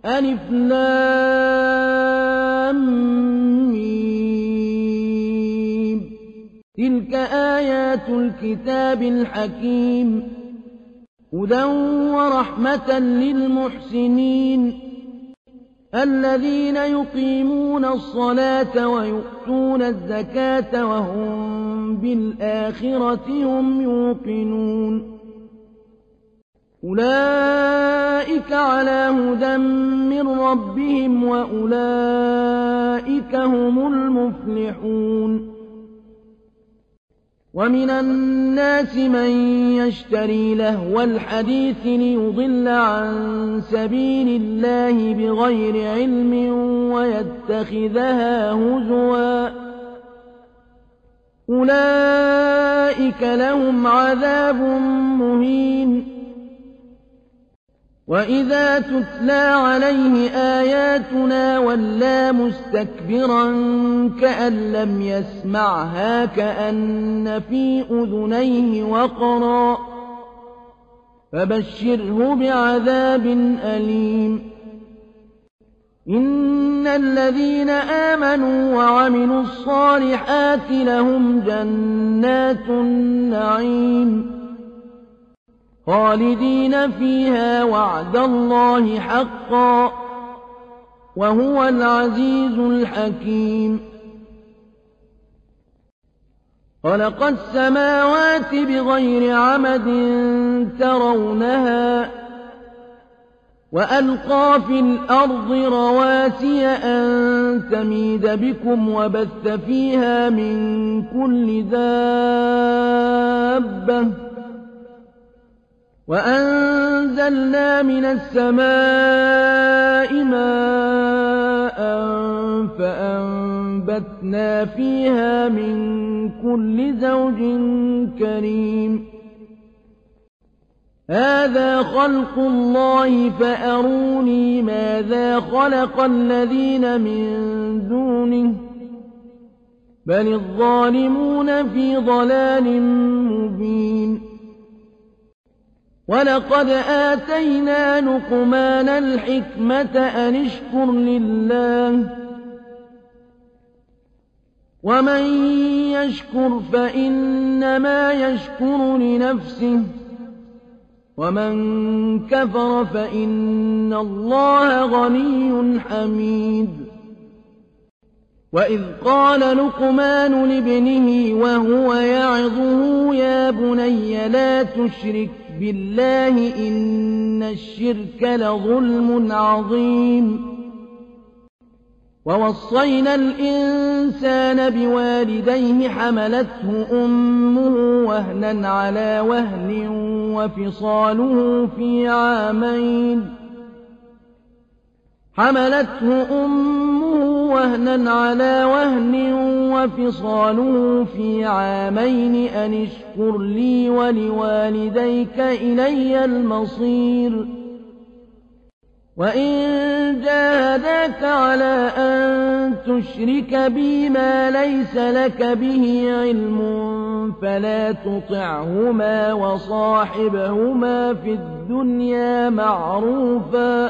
ألف لام ميم. تلك آيات الكتاب الحكيم هدى ورحمة للمحسنين الذين يقيمون الصلاة ويؤتون الزكاة وهم بالآخرة هم يوقنون أولئك على هدى من ربهم وأولئك هم المفلحون ومن الناس من يشتري لهو الحديث ليضل عن سبيل الله بغير علم ويتخذها هزوا أولئك لهم عذاب مهين وإذا تتلى عليه آياتنا ولى مستكبرا كأن لم يسمعها كأن في أذنيه وقرا فبشره بعذاب أليم إن الذين آمنوا وعملوا الصالحات لهم جنات النعيم خالدين فيها وعد الله حقا وهو العزيز الحكيم خلق السماوات بغير عمد ترونها وألقى في الأرض رواسي أن تميد بكم وبث فيها من كل دابة وأنزلنا من السماء ماء فأنبتنا فيها من كل زوج كريم هذا خلق الله فأروني ماذا خلق الذين من دونه بل الظالمون في ضلال مبين ولقد آتينا لقمان الحكمة أن اشكر لله ومن يشكر فإنما يشكر لنفسه ومن كفر فإن الله غني حميد وإذ قال لقمان لابنه وهو يعظه يا بني لا تشرك بالله إن الشرك لظلم عظيم ووصينا الإنسان بوالديه حملته أمه وهنا على وهن وفصاله في عامين حملته أمه وهنا على وهن وفصاله في عامين أن اشكر لي ولوالديك إلي المصير وإن جاهداك على أن تشرك بي ما ليس لك به علم فلا تطعهما وصاحبهما في الدنيا معروفا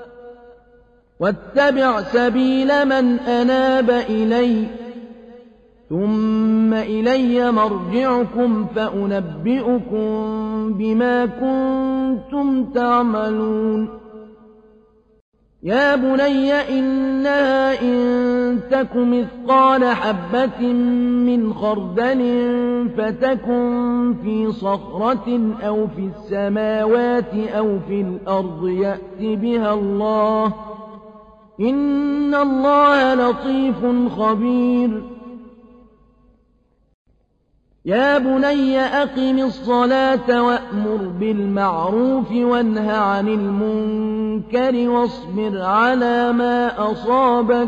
واتبع سبيل من أناب إلي ثم إلي مرجعكم فأنبئكم بما كنتم تعملون يا بني إنها إن تك مثقال حبة من خردل فتكن في صخرة أو في السماوات أو في الأرض يأت بها الله إن الله لطيف خبير يا بني أقم الصلاة وأمر بالمعروف وانه عن المنكر واصبر على ما أصابك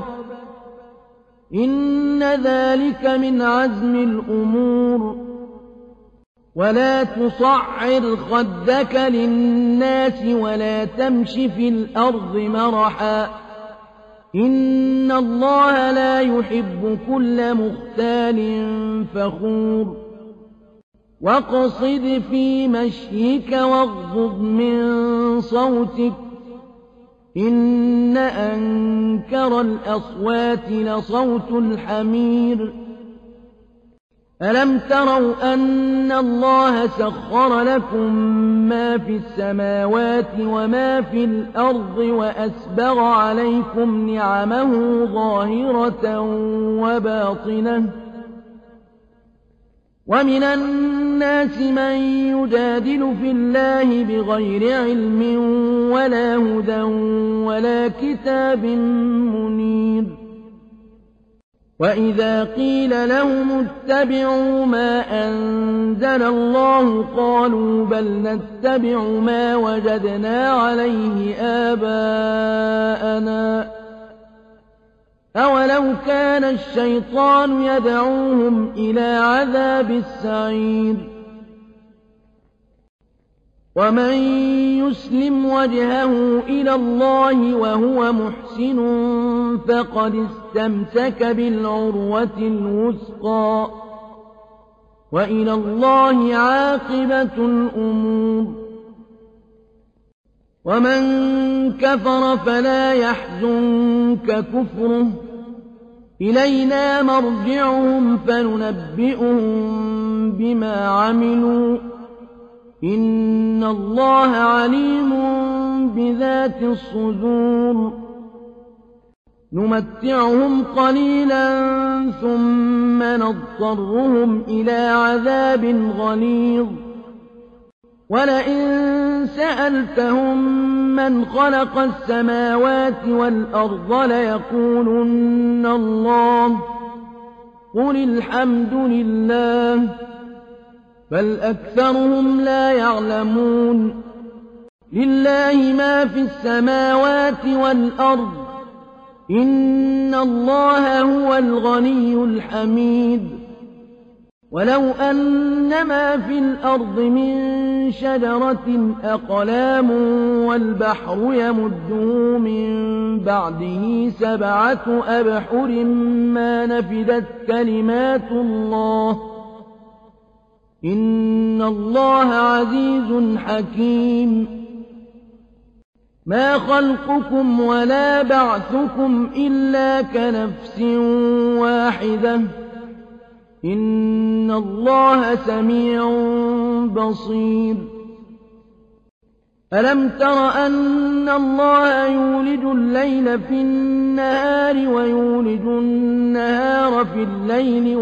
إن ذلك من عزم الأمور ولا تصعر خدك للناس ولا تمش في الأرض مرحا إن الله لا يحب كل مختال فخور واقصد في مشيك واغضض من صوتك إن إن أنكر الأصوات لصوت الحمير ألم تروا أن الله سخر لكم ما في السماوات وما في الأرض وأسبغ عليكم نعمه ظاهرة وباطنة ومن الناس من يجادل في الله بغير علم ولا هدى ولا كتاب منير وإذا قيل لهم اتبعوا ما أنزل الله قالوا بل نتبع ما وجدنا عليه آباءنا أولو كان الشيطان يدعوهم إلى عذاب السعير ومن يسلم وجهه إلى الله وهو محسن فقد استمسك بالعروة الوثقى وإلى الله عاقبة الأمور ومن كفر فلا يحزنك كفره إلينا مرجعهم فننبئهم بما عملوا إن الله عليم بذات الصدور نمتعهم قليلا ثم نضطرهم إلى عذاب غليظ ولئن سألتهم من خلق السماوات والأرض ليقولن الله قل الحمد لله بل أكثرهم لا يعلمون لله ما في السماوات والأرض إن الله هو الغني الحميد ولو أن ما في الأرض من شجرة أقلام والبحر يمده من بعده 7 أبحر ما نفدت كلمات الله إن الله عزيز حكيم ما خلقكم ولا بعثكم إلا كنفس واحدة إن الله سميع بصير ألم تر أن الله يولج الليل في النهار ويولج النهار في الليل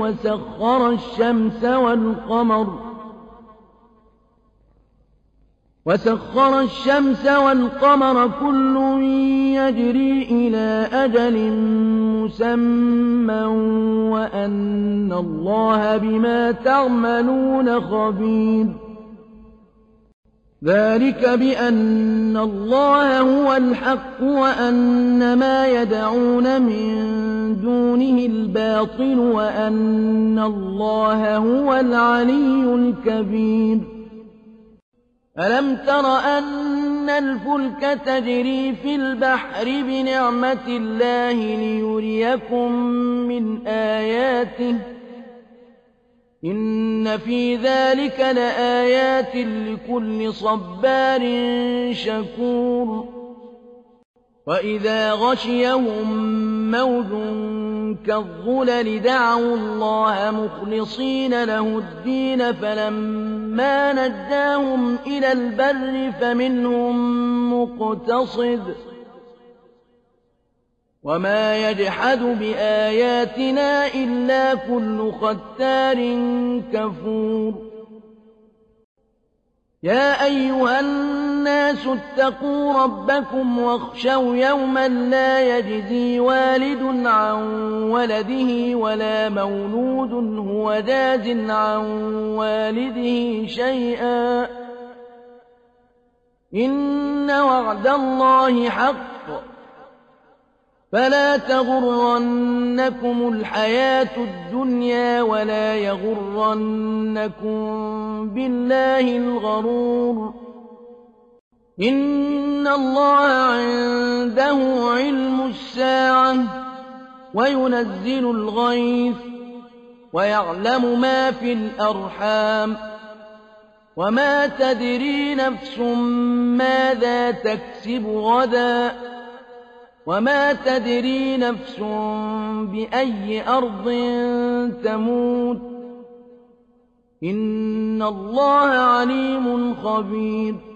وسخر الشمس والقمر كل يجري إلى أجل مسمى وأن الله بما تعملون خبير ذلك بأن الله هو الحق وأن ما يدعون من دونه الباطل وأن الله هو العلي الكبير ألم تر أن الفلك تجري في البحر بنعمة الله ليريكم من آياته إن في ذلك لآيات لكل صبار شكور وإذا غشيهم موج كالظلل دعوا الله مخلصين له الدين فلما نجاهم إلى البر فمنهم مقتصد وما يجحد بآياتنا إلا كل ختار كفور يا أيها الناس اتقوا ربكم واخشوا يوما لا يجزي والد عن ولده ولا مولود هو جاز عن والده شيئا إن وعد الله حق فلا تغرنكم الحياة الدنيا ولا يغرنكم بالله الغرور إن الله عنده علم الساعة وينزل الغيث ويعلم ما في الأرحام وما تدري نفس ماذا تكسب غدا وما تدري نفس بأي أرض تموت إن الله عليم خبير